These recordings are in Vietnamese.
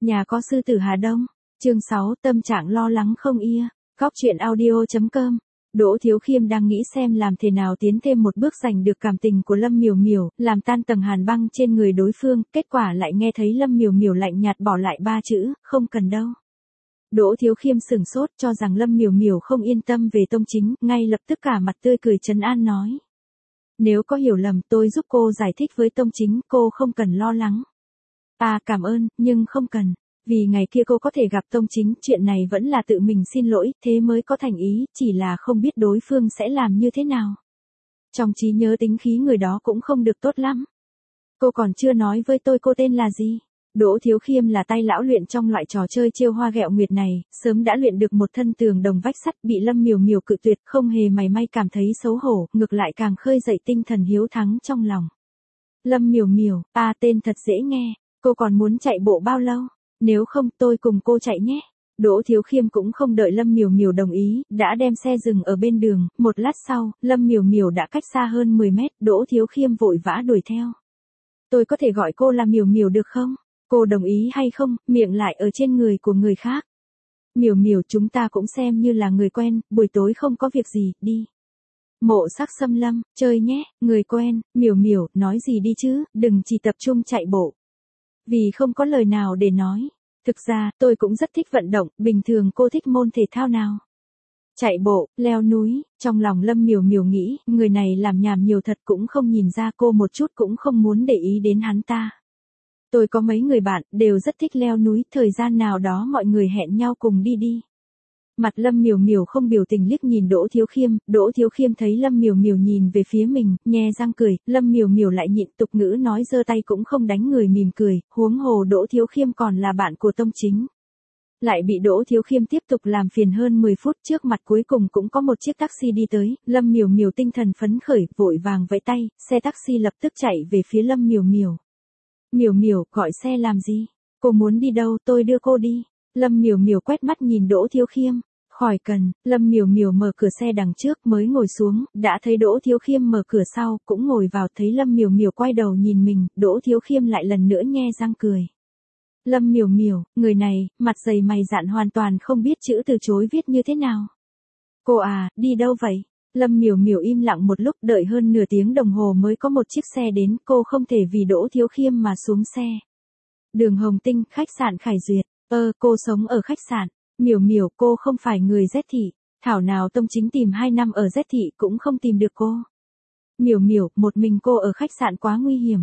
Nhà có sư tử Hà Đông. Chương 6, tâm trạng lo lắng không ia. Góc truyện audio.com. Đỗ Thiếu Khiêm đang nghĩ xem làm thế nào tiến thêm một bước giành được cảm tình của Lâm Miểu Miểu, làm tan tầng hàn băng trên người đối phương, kết quả lại nghe thấy Lâm Miểu Miểu lạnh nhạt bỏ lại 3 chữ, không cần đâu. Đỗ Thiếu Khiêm sửng sốt cho rằng Lâm Miểu Miểu không yên tâm về Tông Chính, ngay lập tức cả mặt tươi cười trấn an nói. Nếu có hiểu lầm tôi giúp cô giải thích với Tông Chính, cô không cần lo lắng. À cảm ơn, nhưng không cần. Vì ngày kia cô có thể gặp Tông Chính, chuyện này vẫn là tự mình xin lỗi, thế mới có thành ý, chỉ là không biết đối phương sẽ làm như thế nào. Trong trí nhớ tính khí người đó cũng không được tốt lắm. Cô còn chưa nói với tôi cô tên là gì. Đỗ Thiếu Khiêm là tay lão luyện trong loại trò chơi trêu hoa ghẹo nguyệt này, sớm đã luyện được một thân tường đồng vách sắt, bị Lâm Miểu Miểu cự tuyệt, không hề mảy may cảm thấy xấu hổ, ngược lại càng khơi dậy tinh thần hiếu thắng trong lòng. Lâm Miểu Miểu, tên thật dễ nghe, cô còn muốn chạy bộ bao lâu? Nếu không tôi cùng cô chạy nhé. Đỗ Thiếu Khiêm cũng không đợi Lâm Miểu Miểu đồng ý, đã đem xe dừng ở bên đường, một lát sau, Lâm Miểu Miểu đã cách xa hơn 10 mét, Đỗ Thiếu Khiêm vội vã đuổi theo. Tôi có thể gọi cô là Miểu Miểu được không? Cô đồng ý hay không, miệng lại ở trên người của người khác. Miểu Miểu, chúng ta cũng xem như là người quen, buổi tối không có việc gì, đi. Mộ Sắc Xâm Lâm, chơi nhé, người quen, Miểu Miểu, nói gì đi chứ, đừng chỉ tập trung chạy bộ. Vì không có lời nào để nói. Thực ra, tôi cũng rất thích vận động, bình thường cô thích môn thể thao nào? Chạy bộ, leo núi, trong lòng Lâm Miểu Miểu nghĩ, người này làm nhảm nhiều thật cũng không nhìn ra cô một chút cũng không muốn để ý đến hắn ta. Tôi có mấy người bạn, đều rất thích leo núi, thời gian nào đó mọi người hẹn nhau cùng đi đi. Mặt Lâm Miểu Miểu không biểu tình liếc nhìn Đỗ Thiếu Khiêm, Đỗ Thiếu Khiêm thấy Lâm Miểu Miểu nhìn về phía mình, nhe răng cười, Lâm Miểu Miểu lại nhịn tục ngữ nói giơ tay cũng không đánh người mỉm cười, huống hồ Đỗ Thiếu Khiêm còn là bạn của Tông Chính. Lại bị Đỗ Thiếu Khiêm tiếp tục làm phiền hơn 10 phút, trước mặt cuối cùng cũng có một chiếc taxi đi tới, Lâm Miểu Miểu tinh thần phấn khởi, vội vàng vẫy tay, xe taxi lập tức chạy về phía Lâm Miểu Miểu. Miểu Miểu, gọi xe làm gì? Cô muốn đi đâu, tôi đưa cô đi. Lâm Miểu Miểu quét mắt nhìn Đỗ Thiếu Khiêm. Khỏi cần, Lâm Miểu Miểu mở cửa xe đằng trước mới ngồi xuống, đã thấy Đỗ Thiếu Khiêm mở cửa sau, cũng ngồi vào, thấy Lâm Miểu Miểu quay đầu nhìn mình, Đỗ Thiếu Khiêm lại lần nữa nhe răng cười. Lâm Miểu Miểu, người này, mặt dày mày dạn hoàn toàn không biết chữ từ chối viết như thế nào. Cô à, đi đâu vậy? Lâm Miểu Miểu im lặng một lúc, đợi hơn nửa tiếng đồng hồ mới có một chiếc xe đến, cô không thể vì Đỗ Thiếu Khiêm mà xuống xe. Đường Hồng Tinh, khách sạn Khải Duyệt. Cô sống ở khách sạn. Miểu Miểu, cô không phải người Z thị. Thảo nào Tông Chính tìm 2 năm ở Z thị cũng không tìm được cô. Miểu Miểu, một mình cô ở khách sạn quá nguy hiểm.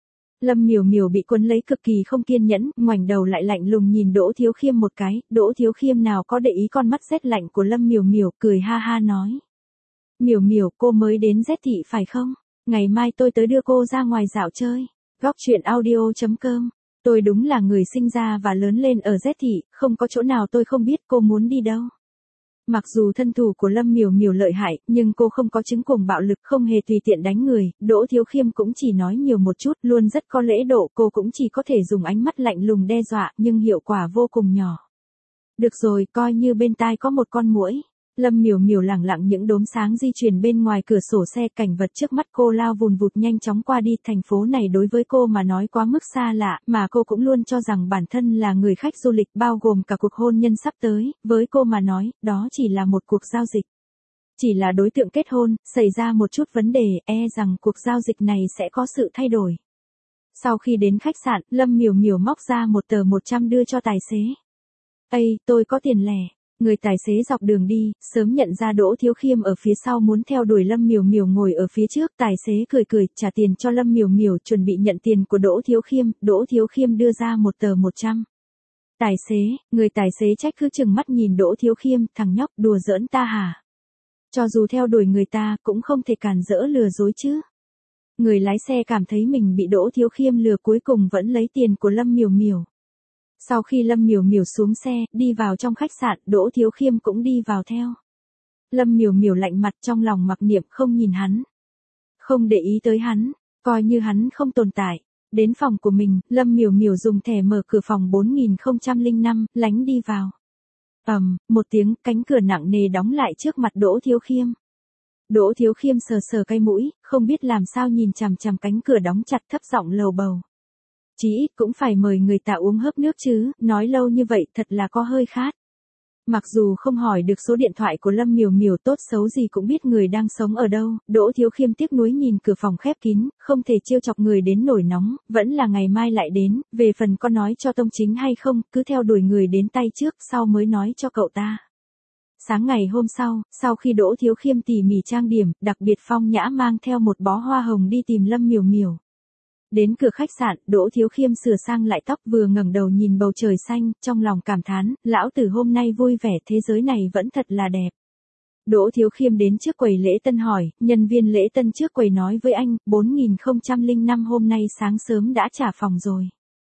Lâm Miểu Miểu bị cuốn lấy cực kỳ không kiên nhẫn, ngoảnh đầu lại lạnh lùng nhìn Đỗ Thiếu Khiêm một cái, Đỗ Thiếu Khiêm nào có để ý con mắt rét lạnh của Lâm Miểu Miểu, cười ha ha nói. Miểu Miểu, cô mới đến Z thị phải không? Ngày mai tôi tới đưa cô ra ngoài dạo chơi. Góc truyện audio.com. Tôi đúng là người sinh ra và lớn lên ở Z thị, không có chỗ nào tôi không biết, cô muốn đi đâu. Mặc dù thân thủ của Lâm Miểu Miểu lợi hại, nhưng cô không có chứng cuồng bạo lực, không hề tùy tiện đánh người, Đỗ Thiếu Khiêm cũng chỉ nói nhiều một chút, luôn rất có lễ độ, cô cũng chỉ có thể dùng ánh mắt lạnh lùng đe dọa, nhưng hiệu quả vô cùng nhỏ. Được rồi, coi như bên tai có một con muỗi. Lâm Miểu Miểu lẳng lặng những đốm sáng di chuyển bên ngoài cửa sổ xe, cảnh vật trước mắt cô lao vùn vụt nhanh chóng qua đi, thành phố này đối với cô mà nói quá mức xa lạ, mà cô cũng luôn cho rằng bản thân là người khách du lịch, bao gồm cả cuộc hôn nhân sắp tới, với cô mà nói, đó chỉ là một cuộc giao dịch. Chỉ là đối tượng kết hôn, xảy ra một chút vấn đề, rằng cuộc giao dịch này sẽ có sự thay đổi. Sau khi đến khách sạn, Lâm Miểu Miểu móc ra một tờ 100 đưa cho tài xế. Tôi có tiền lẻ. Người tài xế dọc đường đi, sớm nhận ra Đỗ Thiếu Khiêm ở phía sau muốn theo đuổi Lâm Miểu Miểu ngồi ở phía trước, tài xế cười cười, trả tiền cho Lâm Miểu Miểu, chuẩn bị nhận tiền của Đỗ Thiếu Khiêm, Đỗ Thiếu Khiêm đưa ra một tờ 100. Người tài xế trách cứ chừng mắt nhìn Đỗ Thiếu Khiêm, thằng nhóc, đùa giỡn ta hả? Cho dù theo đuổi người ta, cũng không thể cản rỡ lừa dối chứ. Người lái xe cảm thấy mình bị Đỗ Thiếu Khiêm lừa, cuối cùng vẫn lấy tiền của Lâm Miểu Miểu. Sau khi Lâm Miểu Miểu xuống xe, đi vào trong khách sạn, Đỗ Thiếu Khiêm cũng đi vào theo. Lâm Miểu Miểu lạnh mặt, trong lòng mặc niệm không nhìn hắn. Không để ý tới hắn, coi như hắn không tồn tại. Đến phòng của mình, Lâm Miểu Miểu dùng thẻ mở cửa phòng 4005, lánh đi vào. Một tiếng, cánh cửa nặng nề đóng lại trước mặt Đỗ Thiếu Khiêm. Đỗ Thiếu Khiêm sờ sờ cái mũi, không biết làm sao nhìn chằm chằm cánh cửa đóng chặt, thấp giọng lầu bầu. chí ít cũng phải mời người ta uống hớp nước chứ, nói lâu như vậy thật là có hơi khát. Mặc dù không hỏi được số điện thoại của Lâm Miểu Miểu, tốt xấu gì cũng biết người đang sống ở đâu, Đỗ Thiếu Khiêm tiếc nuối nhìn cửa phòng khép kín, không thể trêu chọc người đến nổi nóng, vẫn là ngày mai lại đến, về phần có nói cho Tông Chính hay không, cứ theo đuổi người đến tay trước, sau mới nói cho cậu ta. Sáng ngày hôm sau khi Đỗ Thiếu Khiêm tỉ mỉ trang điểm, đặc biệt phong nhã mang theo một bó hoa hồng đi tìm Lâm Miểu Miểu. Đến cửa khách sạn, Đỗ Thiếu Khiêm sửa sang lại tóc, vừa ngẩng đầu nhìn bầu trời xanh, trong lòng cảm thán, lão tử hôm nay vui vẻ, thế giới này vẫn thật là đẹp. Đỗ Thiếu Khiêm đến trước quầy lễ tân hỏi, nhân viên lễ tân trước quầy nói với anh, 4005 hôm nay sáng sớm đã trả phòng rồi.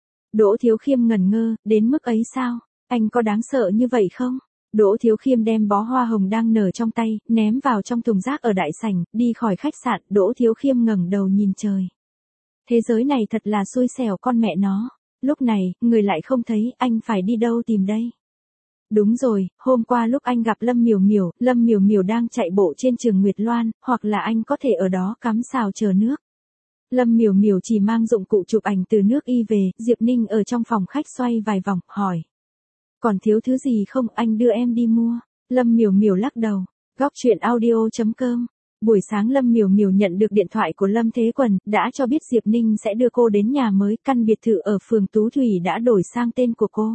Đỗ Thiếu Khiêm ngẩn ngơ, đến mức ấy sao? Anh có đáng sợ như vậy không? Đỗ Thiếu Khiêm đem bó hoa hồng đang nở trong tay, ném vào trong thùng rác ở đại sảnh, đi khỏi khách sạn, Đỗ Thiếu Khiêm ngẩng đầu nhìn trời. Thế giới này thật là xui xẻo con mẹ nó. Lúc này, người lại không thấy, anh phải đi đâu tìm đây? Đúng rồi, hôm qua lúc anh gặp Lâm Miểu Miểu đang chạy bộ trên trường Nguyệt Loan, hoặc là anh có thể ở đó cắm sào chờ nước. Lâm Miểu Miểu chỉ mang dụng cụ chụp ảnh từ nước y về, Diệp Ninh ở trong phòng khách xoay vài vòng, hỏi. Còn thiếu thứ gì không, anh đưa em đi mua. Lâm Miểu Miểu lắc đầu. Góc truyện audio.com. Buổi sáng Lâm Miểu Miểu nhận được điện thoại của Lâm Thế Quần, đã cho biết Diệp Ninh sẽ đưa cô đến nhà mới, căn biệt thự ở phường Tú Thủy đã đổi sang tên của cô.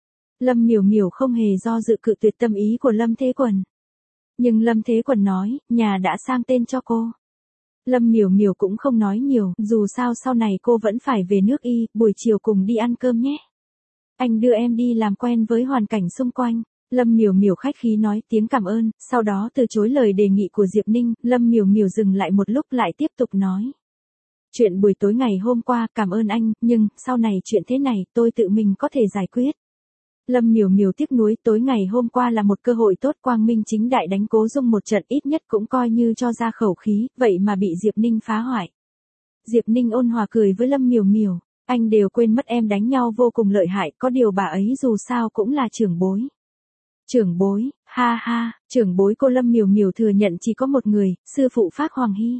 Lâm Miểu Miểu không hề do dự cự tuyệt tâm ý của Lâm Thế Quần. Nhưng Lâm Thế Quần nói, nhà đã sang tên cho cô. Lâm Miểu Miểu cũng không nói nhiều, dù sao sau này cô vẫn phải về nước y, buổi chiều cùng đi ăn cơm nhé. Anh đưa em đi làm quen với hoàn cảnh xung quanh. Lâm Miểu Miểu khách khí nói tiếng cảm ơn, sau đó từ chối lời đề nghị của Diệp Ninh, Lâm Miểu Miểu dừng lại một lúc lại tiếp tục nói. Chuyện buổi tối ngày hôm qua, cảm ơn anh, nhưng, sau này chuyện thế này, tôi tự mình có thể giải quyết. Lâm Miểu Miểu tiếc nuối, tối ngày hôm qua là một cơ hội tốt, quang minh chính đại đánh Cố Dung một trận, ít nhất cũng coi như cho ra khẩu khí, vậy mà bị Diệp Ninh phá hoại. Diệp Ninh ôn hòa cười với Lâm Miểu Miểu, anh đều quên mất em đánh nhau vô cùng lợi hại, có điều bà ấy dù sao cũng là trưởng bối. Trưởng bối, ha ha, trưởng bối cô Lâm Miểu Miểu thừa nhận chỉ có một người, sư phụ Phác Hoàng Hy.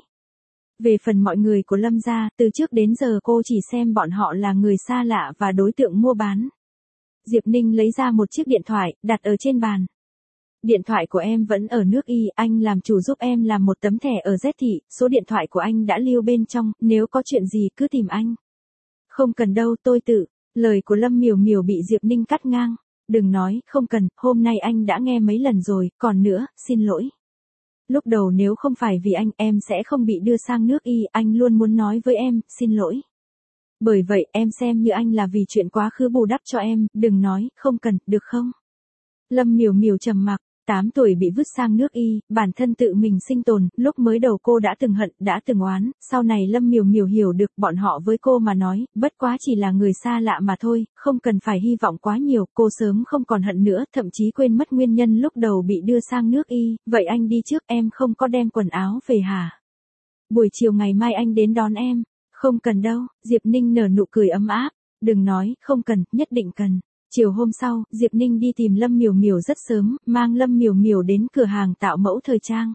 Về phần mọi người của Lâm gia, từ trước đến giờ cô chỉ xem bọn họ là người xa lạ và đối tượng mua bán. Diệp Ninh lấy ra một chiếc điện thoại, đặt ở trên bàn. Điện thoại của em vẫn ở nước y, anh làm chủ giúp em làm một tấm thẻ ở Z thị, số điện thoại của anh đã lưu bên trong, nếu có chuyện gì cứ tìm anh. Không cần đâu, tôi tự. Lời của Lâm Miểu Miểu bị Diệp Ninh cắt ngang. Đừng nói, không cần, hôm nay anh đã nghe mấy lần rồi, còn nữa, xin lỗi. Lúc đầu nếu không phải vì anh, em sẽ không bị đưa sang nước y, anh luôn muốn nói với em, xin lỗi. Bởi vậy, em xem như anh là vì chuyện quá khứ bù đắp cho em, đừng nói, không cần, được không? Lâm Miểu Miểu trầm mặc, 8 tuổi bị vứt sang nước y, bản thân tự mình sinh tồn, lúc mới đầu cô đã từng hận, đã từng oán, sau này Lâm Miểu Miểu hiểu được bọn họ với cô mà nói, bất quá chỉ là người xa lạ mà thôi, không cần phải hy vọng quá nhiều, cô sớm không còn hận nữa, thậm chí quên mất nguyên nhân lúc đầu bị đưa sang nước y, vậy anh đi trước, em không có đem quần áo về hả? Buổi chiều ngày mai anh đến đón em. Không cần đâu, Diệp Ninh nở nụ cười ấm áp, đừng nói, không cần, nhất định cần. Chiều hôm sau, Diệp Ninh đi tìm Lâm Miểu Miểu rất sớm, mang Lâm Miểu Miểu đến cửa hàng tạo mẫu thời trang.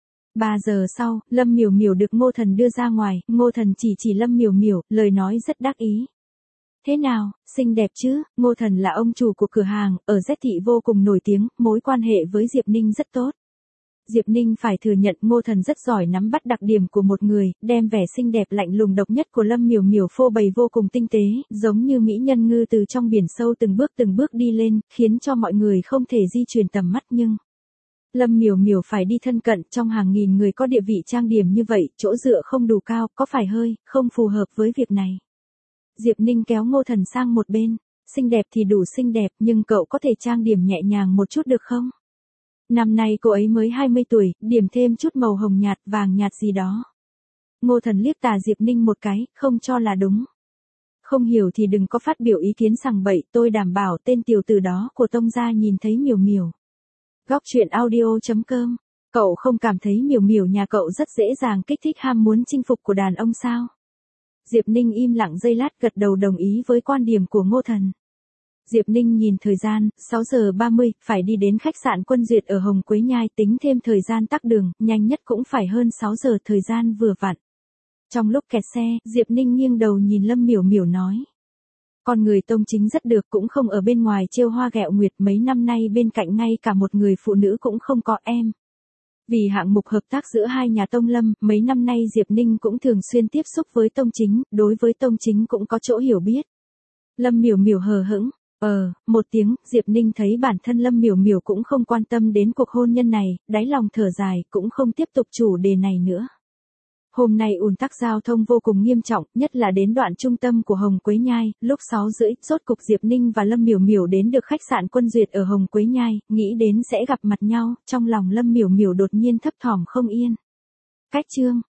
3 giờ sau, Lâm Miểu Miểu được Ngô Thần đưa ra ngoài, Ngô Thần chỉ Lâm Miểu Miểu, lời nói rất đắc ý. Thế nào, xinh đẹp chứ? Ngô Thần là ông chủ của cửa hàng, ở Z thị vô cùng nổi tiếng, mối quan hệ với Diệp Ninh rất tốt. Diệp Ninh phải thừa nhận Ngô Thần rất giỏi nắm bắt đặc điểm của một người, đem vẻ xinh đẹp lạnh lùng độc nhất của Lâm Miểu Miểu phô bày vô cùng tinh tế, giống như mỹ nhân ngư từ trong biển sâu từng bước đi lên, khiến cho mọi người không thể di chuyển tầm mắt nhưng Lâm Miểu Miểu phải đi thân cận trong hàng nghìn người có địa vị trang điểm như vậy, chỗ dựa không đủ cao, có phải hơi không phù hợp với việc này. Diệp Ninh kéo Ngô Thần sang một bên, xinh đẹp thì đủ xinh đẹp, nhưng cậu có thể trang điểm nhẹ nhàng một chút được không? Năm nay cô ấy mới 20 tuổi, điểm thêm chút màu hồng nhạt, vàng nhạt gì đó. Ngô Thần liếc tà Diệp Ninh một cái, không cho là đúng. Không hiểu thì đừng có phát biểu ý kiến sằng bậy, tôi đảm bảo tên tiểu tử đó của Tông gia nhìn thấy Miểu Miểu. Góc truyện audio.com. Cậu không cảm thấy Miểu Miểu nhà cậu rất dễ dàng kích thích ham muốn chinh phục của đàn ông sao? Diệp Ninh im lặng giây lát gật đầu đồng ý với quan điểm của Ngô Thần. Diệp Ninh nhìn thời gian, 6 giờ 30, phải đi đến khách sạn Quân Duyệt ở Hồng Quế Nhai, tính thêm thời gian tắc đường, nhanh nhất cũng phải hơn 6 giờ, thời gian vừa vặn. Trong lúc kẹt xe, Diệp Ninh nghiêng đầu nhìn Lâm Miểu Miểu nói. Con người Tông Chính rất được, cũng không ở bên ngoài trêu hoa ghẹo nguyệt, mấy năm nay bên cạnh ngay cả một người phụ nữ cũng không có em. Vì hạng mục hợp tác giữa hai nhà Tông Lâm, mấy năm nay Diệp Ninh cũng thường xuyên tiếp xúc với Tông Chính, đối với Tông Chính cũng có chỗ hiểu biết. Lâm Miểu Miểu hờ hững, một tiếng, Diệp Ninh thấy bản thân Lâm Miểu Miểu cũng không quan tâm đến cuộc hôn nhân này, đáy lòng thở dài, cũng không tiếp tục chủ đề này nữa. Hôm nay ùn tắc giao thông vô cùng nghiêm trọng, nhất là đến đoạn trung tâm của Hồng Quế Nhai, lúc 6:30, rốt cục Diệp Ninh và Lâm Miểu Miểu đến được khách sạn Quân Duyệt ở Hồng Quế Nhai, nghĩ đến sẽ gặp mặt nhau, trong lòng Lâm Miểu Miểu đột nhiên thấp thỏm không yên. Cách chương